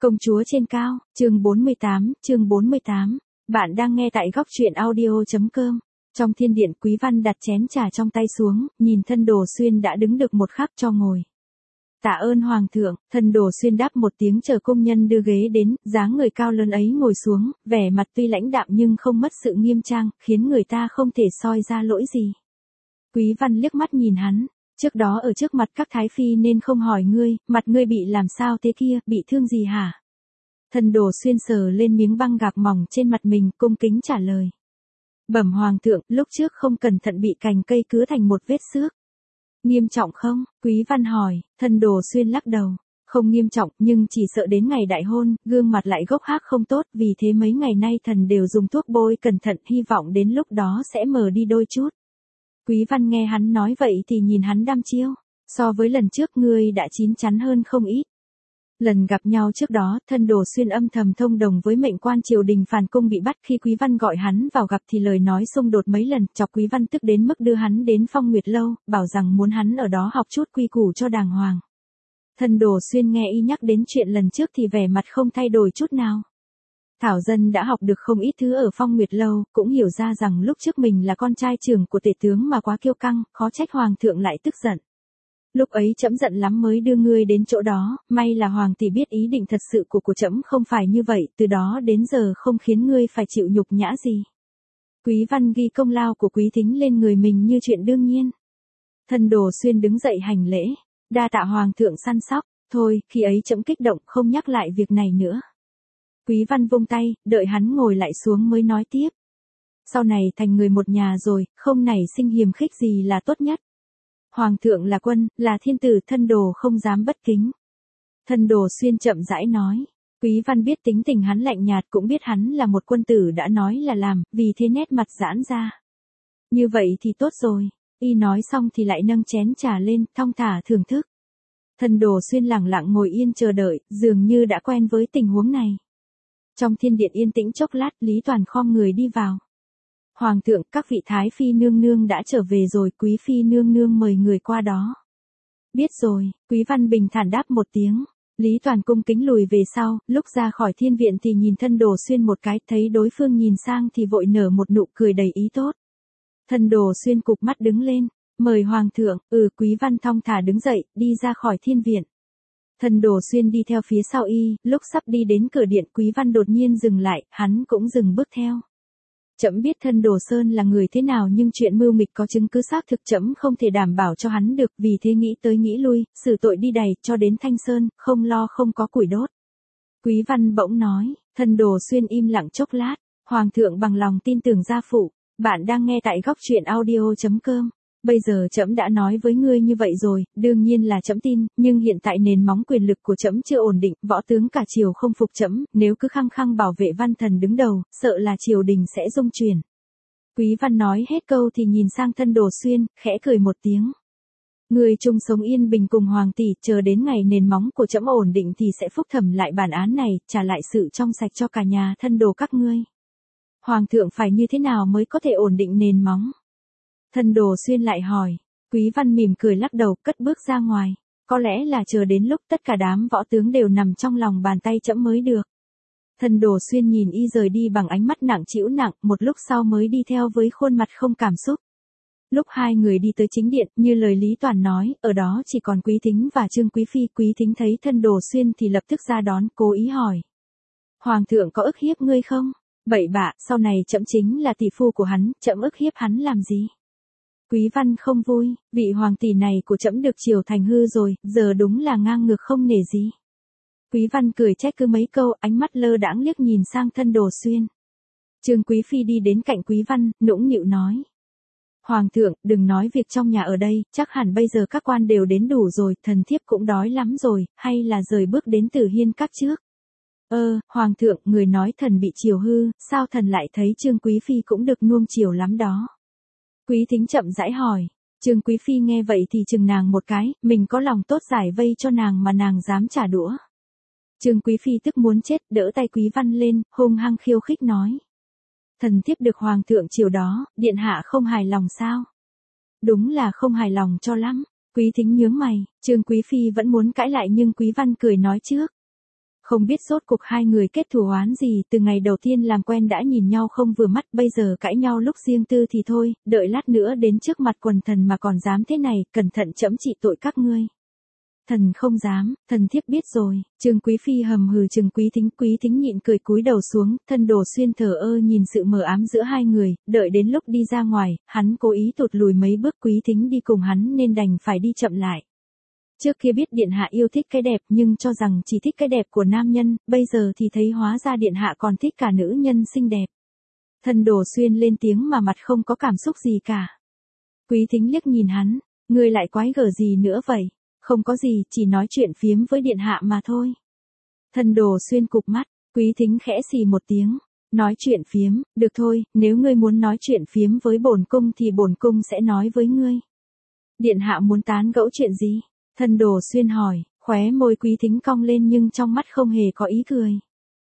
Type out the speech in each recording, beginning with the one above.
Công chúa trên cao, chương 48. Bạn đang nghe tại góc truyện audio.com. Trong thiên điện, Quý Văn đặt chén trà trong tay xuống, nhìn Thân Đồ Xuyên đã đứng được một khắc cho ngồi. Tạ ơn Hoàng thượng. Thân Đồ Xuyên đáp một tiếng chờ công nhân đưa ghế đến, dáng người cao lớn ấy ngồi xuống, vẻ mặt tuy lãnh đạm nhưng không mất sự nghiêm trang, khiến người ta không thể soi ra lỗi gì. Quý Văn liếc mắt nhìn hắn. Trước đó ở trước mặt các thái phi nên không hỏi ngươi, mặt ngươi bị làm sao thế kia, bị thương gì hả? Thân Đồ Xuyên sờ lên miếng băng gạc mỏng trên mặt mình, cung kính trả lời. Bẩm Hoàng thượng, lúc trước không cẩn thận bị cành cây cứa thành một vết xước. Nghiêm trọng không? Quý Văn hỏi. Thân Đồ Xuyên lắc đầu. Không nghiêm trọng, nhưng chỉ sợ đến ngày đại hôn, gương mặt lại gốc hác không tốt, vì thế mấy ngày nay thần đều dùng thuốc bôi cẩn thận, hy vọng đến lúc đó sẽ mờ đi đôi chút. Quý Văn nghe hắn nói vậy thì nhìn hắn đăm chiêu. So với lần trước ngươi đã chín chắn hơn không ít. Lần gặp nhau trước đó, Thân Đồ Xuyên âm thầm thông đồng với mệnh quan triều đình phản cung bị bắt, khi Quý Văn gọi hắn vào gặp thì lời nói xung đột mấy lần, chọc Quý Văn tức đến mức đưa hắn đến Phong Nguyệt Lâu, bảo rằng muốn hắn ở đó học chút quy củ cho đàng hoàng. Thân Đồ Xuyên nghe y nhắc đến chuyện lần trước thì vẻ mặt không thay đổi chút nào. Thảo dân đã học được không ít thứ ở Phong Nguyệt Lâu, cũng hiểu ra rằng lúc trước mình là con trai trưởng của tể tướng mà quá kiêu căng, khó trách Hoàng thượng lại tức giận. Lúc ấy trẫm giận lắm mới đưa ngươi đến chỗ đó, may là Hoàng tỷ biết ý định thật sự của trẫm không phải như vậy, từ đó đến giờ không khiến ngươi phải chịu nhục nhã gì. Quý Văn ghi công lao của Quý Thính lên người mình như chuyện đương nhiên. Thân Đồ Xuyên đứng dậy hành lễ, đa tạ Hoàng thượng săn sóc, thôi, khi ấy trẫm kích động không nhắc lại việc này nữa. Quý Văn vung tay, đợi hắn ngồi lại xuống mới nói tiếp. Sau này thành người một nhà rồi, không nảy sinh hiềm khích gì là tốt nhất. Hoàng thượng là quân, là thiên tử, Thân Đồ không dám bất kính. Thân Đồ Xuyên chậm rãi nói. Quý Văn biết tính tình hắn lạnh nhạt, cũng biết hắn là một quân tử đã nói là làm, vì thế nét mặt giãn ra. Như vậy thì tốt rồi. Y nói xong thì lại nâng chén trà lên, thong thả thưởng thức. Thân Đồ Xuyên lặng lặng ngồi yên chờ đợi, dường như đã quen với tình huống này. Trong thiên điện yên tĩnh chốc lát, Lý Toàn khom người đi vào. Hoàng thượng, các vị thái phi nương nương đã trở về rồi, quý phi nương nương mời người qua đó. Biết rồi, Quý Văn bình thản đáp một tiếng. Lý Toàn cung kính lùi về sau, lúc ra khỏi thiên viện thì nhìn Thân Đồ Xuyên một cái, thấy đối phương nhìn sang thì vội nở một nụ cười đầy ý tốt. Thân Đồ Xuyên cụp mắt đứng lên, mời Hoàng thượng. Quý Văn thong thả đứng dậy, đi ra khỏi thiên viện. Thân Đồ Xuyên đi theo phía sau y, lúc sắp đi đến cửa điện, Quý Văn đột nhiên dừng lại, hắn cũng dừng bước theo. Trẫm biết Thân Đồ Sơn là người thế nào, nhưng chuyện mưu mịch có chứng cứ xác thực trẫm không thể đảm bảo cho hắn được, vì thế nghĩ tới nghĩ lui, xử tội đi đày cho đến Thanh Sơn, không lo không có củi đốt. Quý Văn bỗng nói. Thân Đồ Xuyên im lặng chốc lát. Hoàng thượng bằng lòng tin tưởng gia phụ. Bạn đang nghe tại góc truyện audio.com. Bây giờ trẫm đã nói với ngươi như vậy rồi, đương nhiên là trẫm tin, nhưng hiện tại nền móng quyền lực của trẫm chưa ổn định, võ tướng cả triều không phục trẫm, nếu cứ khăng khăng bảo vệ Văn thần đứng đầu, sợ là triều đình sẽ rung chuyển. Quý Văn nói hết câu thì nhìn sang Thân Đồ Xuyên, khẽ cười một tiếng. Ngươi chung sống yên bình cùng Hoàng tỷ, chờ đến ngày nền móng của trẫm ổn định thì sẽ phúc thẩm lại bản án này, trả lại sự trong sạch cho cả nhà Thân Đồ các ngươi. Hoàng thượng phải như thế nào mới có thể ổn định nền móng? Thân Đồ Xuyên lại hỏi. Quý Văn mỉm cười lắc đầu, cất bước ra ngoài. Có lẽ là chờ đến lúc tất cả đám võ tướng đều nằm trong lòng bàn tay trẫm mới được. Thân Đồ Xuyên nhìn y rời đi bằng ánh mắt nặng trĩu nặng, một lúc sau mới đi theo với khuôn mặt không cảm xúc. Lúc hai người đi tới chính điện, như lời Lý Toàn nói, ở đó chỉ còn Quý Thính và Trương Quý Phi. Quý Thính thấy Thân Đồ Xuyên thì lập tức ra đón, cố ý hỏi. Hoàng thượng có ức hiếp ngươi không? Bậy bạ, sau này trẫm chính là tỷ phu của hắn, trẫm ức hiếp hắn làm gì? Quý Văn không vui, vị hoàng tỷ này của trẫm được triều thành hư rồi, giờ đúng là ngang ngược không nể gì. Quý Văn cười trách cứ mấy câu, ánh mắt lơ đãng liếc nhìn sang Thân Đồ Xuyên. Trương Quý Phi đi đến cạnh Quý Văn, nũng nịu nói. Hoàng thượng, đừng nói việc trong nhà ở đây, chắc hẳn bây giờ các quan đều đến đủ rồi, thần thiếp cũng đói lắm rồi, hay là rời bước đến Tử Hiên các trước. Hoàng thượng, người nói thần bị triều hư, sao thần lại thấy Trương Quý Phi cũng được nuông chiều lắm đó. Quý Thính chậm rãi hỏi. Trương Quý Phi nghe vậy thì chừng nàng một cái, mình có lòng tốt giải vây cho nàng mà nàng dám trả đũa. Trương Quý Phi tức muốn chết, đỡ tay Quý Văn lên, hung hăng khiêu khích nói. Thần thiếp được Hoàng thượng chiều đó, điện hạ không hài lòng sao? Đúng là không hài lòng cho lắm. Quý Thính nhướng mày, Trương Quý Phi vẫn muốn cãi lại nhưng Quý Văn cười nói trước. Không biết rốt cuộc hai người kết thù oán gì, từ ngày đầu tiên làm quen đã nhìn nhau không vừa mắt, bây giờ cãi nhau lúc riêng tư thì thôi, đợi lát nữa đến trước mặt quần thần mà còn dám thế này, cẩn thận trẫm trị tội các ngươi. Thần không dám, thần thiếp biết rồi. Trương Quý Phi hầm hừ chừng Quý Thính nhịn cười cúi đầu xuống, thân Đồ Xuyên thờ ơ nhìn sự mờ ám giữa hai người, đợi đến lúc đi ra ngoài, hắn cố ý tụt lùi mấy bước, Quý Thính đi cùng hắn nên đành phải đi chậm lại. Trước kia biết điện hạ yêu thích cái đẹp nhưng cho rằng chỉ thích cái đẹp của nam nhân, bây giờ thì thấy hóa ra điện hạ còn thích cả nữ nhân xinh đẹp. Thân Đồ Xuyên lên tiếng mà mặt không có cảm xúc gì cả. Quý Thính liếc nhìn hắn, ngươi lại quái gở gì nữa vậy? Không có gì, chỉ nói chuyện phiếm với điện hạ mà thôi. Thân Đồ Xuyên cụp mắt, Quý Thính khẽ xì một tiếng, nói chuyện phiếm, được thôi, nếu ngươi muốn nói chuyện phiếm với bổn cung thì bổn cung sẽ nói với ngươi. Điện hạ muốn tán gẫu chuyện gì? Thân Đồ Xuyên hỏi, khóe môi Quý Thính cong lên nhưng trong mắt không hề có ý cười.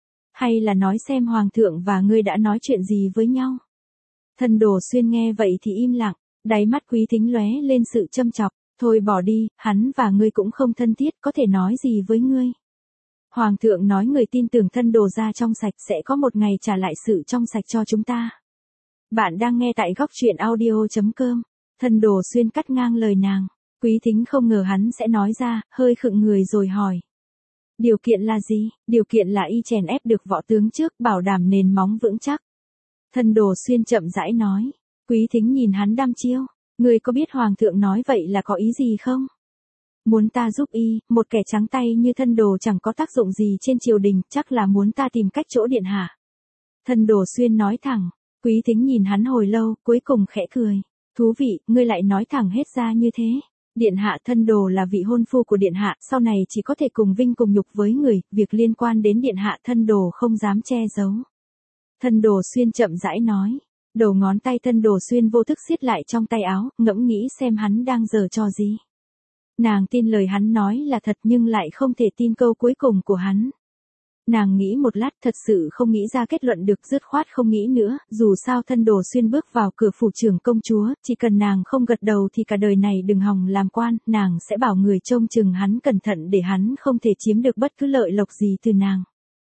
Hay là nói xem hoàng thượng và ngươi đã nói chuyện gì với nhau? Thân Đồ Xuyên nghe vậy thì im lặng, đáy mắt Quý Thính lóe lên sự châm chọc. Thôi bỏ đi, hắn và ngươi cũng không thân thiết, có thể nói gì với ngươi. Hoàng thượng nói người tin tưởng thân Đồ gia trong sạch sẽ có một ngày trả lại sự trong sạch cho chúng ta. Bạn đang nghe tại góc truyện audio.com. Thân Đồ Xuyên cắt ngang lời nàng. Quý Thính không ngờ hắn sẽ nói ra, hơi khựng người rồi hỏi. Điều kiện là gì? Điều kiện là y chèn ép được võ tướng trước, bảo đảm nền móng vững chắc. Thân Đồ Xuyên chậm rãi nói. Quý Thính nhìn hắn đăm chiêu. Ngươi có biết hoàng thượng nói vậy là có ý gì không? Muốn ta giúp y, một kẻ trắng tay như thân Đồ chẳng có tác dụng gì trên triều đình, chắc là muốn ta tìm cách chỗ điện hạ. Thân Đồ Xuyên nói thẳng. Quý Thính nhìn hắn hồi lâu, cuối cùng khẽ cười. Thú vị, ngươi lại nói thẳng hết ra như thế. Điện hạ, thân Đồ là vị hôn phu của điện hạ, sau này chỉ có thể cùng vinh cùng nhục với người, việc liên quan đến điện hạ thân Đồ không dám che giấu. Thân Đồ Xuyên chậm rãi nói. Đầu ngón tay thân Đồ Xuyên vô thức siết lại trong tay áo, ngẫm nghĩ xem hắn đang giở trò gì. Nàng tin lời hắn nói là thật nhưng lại không thể tin câu cuối cùng của hắn. Nàng nghĩ một lát thật sự không nghĩ ra kết luận được, dứt khoát không nghĩ nữa, dù sao thân Đồ Xuyên bước vào cửa phủ trưởng công chúa, chỉ cần nàng không gật đầu thì cả đời này đừng hòng làm quan, nàng sẽ bảo người trông chừng hắn cẩn thận để hắn không thể chiếm được bất cứ lợi lộc gì từ nàng.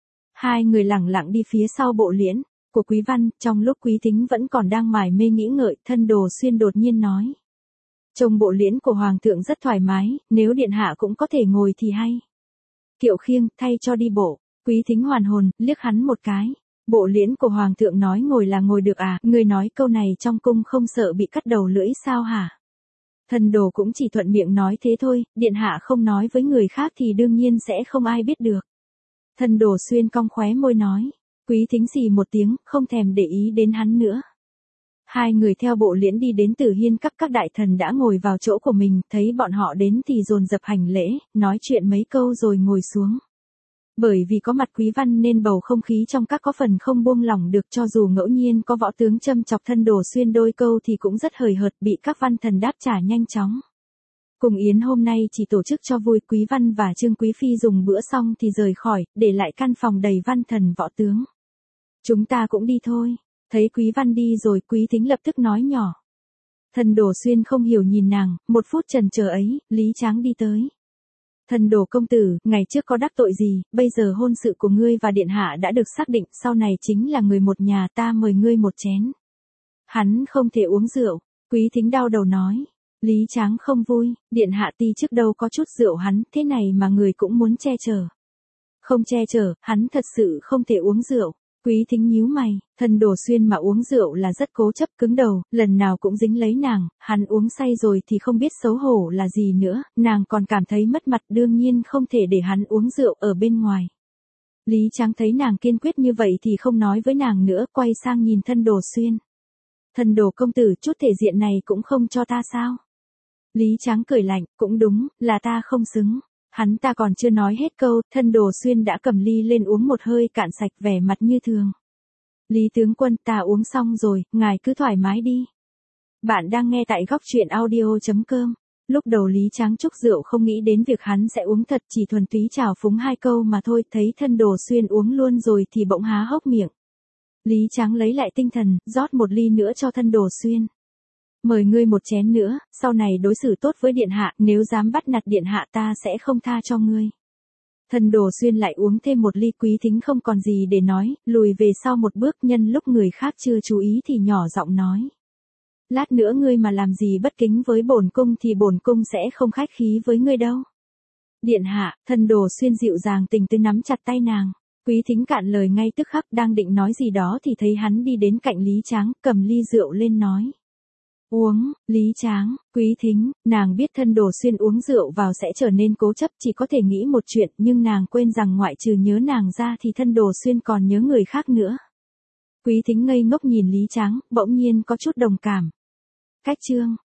Hai người lẳng lặng đi phía sau bộ liễn của Quý Văn, trong lúc Quý Thính vẫn còn đang mải mê nghĩ ngợi, thân Đồ Xuyên đột nhiên nói. Trông bộ liễn của hoàng thượng rất thoải mái, nếu điện hạ cũng có thể ngồi thì hay. Kiệu khiêng, thay cho đi bộ. Quý Thính hoàn hồn, liếc hắn một cái. Bộ liễn của hoàng thượng nói ngồi là ngồi được à, người nói câu này trong cung không sợ bị cắt đầu lưỡi sao hả? Thân Đồ cũng chỉ thuận miệng nói thế thôi, điện hạ không nói với người khác thì đương nhiên sẽ không ai biết được. Thân Đồ Xuyên cong khóe môi nói. Quý Thính xì một tiếng, không thèm để ý đến hắn nữa. Hai người theo bộ liễn đi đến Tử Hiên Các, các đại thần đã ngồi vào chỗ của mình, thấy bọn họ đến thì dồn dập hành lễ, nói chuyện mấy câu rồi ngồi xuống. Bởi vì có mặt Quý Văn nên bầu không khí trong các có phần không buông lỏng được, cho dù ngẫu nhiên có võ tướng châm chọc thân Đồ Xuyên đôi câu thì cũng rất hời hợt, bị các văn thần đáp trả nhanh chóng. Cùng yến hôm nay chỉ tổ chức cho vui, Quý Văn và Trương Quý Phi dùng bữa xong thì rời khỏi, để lại căn phòng đầy văn thần võ tướng. Chúng ta cũng đi thôi. Thấy Quý Văn đi rồi, Quý Thính lập tức nói nhỏ. Thân Đồ Xuyên không hiểu nhìn nàng, một phút chần chờ ấy, Lý Tráng đi tới. Thân Đồ công tử, ngày trước có đắc tội gì, bây giờ hôn sự của ngươi và điện hạ đã được xác định, sau này chính là người một nhà, ta mời ngươi một chén. Hắn không thể uống rượu. Quý Thính đau đầu nói. Lý Tráng không vui, điện hạ ti trước đâu có chút rượu hắn, thế này mà người cũng muốn che chở. Không che chở, hắn thật sự không thể uống rượu. Quý Thính nhíu mày, thân Đồ Xuyên mà uống rượu là rất cố chấp cứng đầu, lần nào cũng dính lấy nàng, hắn uống say rồi thì không biết xấu hổ là gì nữa, nàng còn cảm thấy mất mặt, đương nhiên không thể để hắn uống rượu ở bên ngoài. Lý Tráng thấy nàng kiên quyết như vậy thì không nói với nàng nữa, quay sang nhìn thân Đồ Xuyên. Thân Đồ công tử, chút thể diện này cũng không cho ta sao? Lý Tráng cười lạnh, cũng đúng, là ta không xứng. Hắn ta còn chưa nói hết câu, thân Đồ Xuyên đã cầm ly lên uống một hơi cạn sạch, vẻ mặt như thường. Lý tướng quân, ta uống xong rồi, ngài cứ thoải mái đi. Bạn đang nghe tại góc truyện audio.com. Lúc đầu Lý Tráng chúc rượu không nghĩ đến việc hắn sẽ uống thật, chỉ thuần túy chào phúng hai câu mà thôi, thấy thân Đồ Xuyên uống luôn rồi thì bỗng há hốc miệng. Lý Tráng lấy lại tinh thần, rót một ly nữa cho thân Đồ Xuyên. Mời ngươi một chén nữa, sau này đối xử tốt với điện hạ, nếu dám bắt nạt điện hạ ta sẽ không tha cho ngươi. Thân Đồ Xuyên lại uống thêm một ly. Quý Thính không còn gì để nói, lùi về sau một bước, nhân lúc người khác chưa chú ý thì nhỏ giọng nói. Lát nữa ngươi mà làm gì bất kính với bổn cung thì bổn cung sẽ không khách khí với ngươi đâu. Điện hạ. Thân Đồ Xuyên dịu dàng tình tứ nắm chặt tay nàng. Quý Thính cạn lời ngay tức khắc, đang định nói gì đó thì thấy hắn đi đến cạnh Lý Tráng, cầm ly rượu lên nói. Uống. Lý Tráng. Quý Thính, nàng biết Thân Đồ Xuyên uống rượu vào sẽ trở nên cố chấp, chỉ có thể nghĩ một chuyện, nhưng nàng quên rằng ngoại trừ nhớ nàng ra thì Thân Đồ Xuyên còn nhớ người khác nữa. Quý Thính ngây ngốc nhìn Lý Tráng, bỗng nhiên có chút đồng cảm. Cách chương.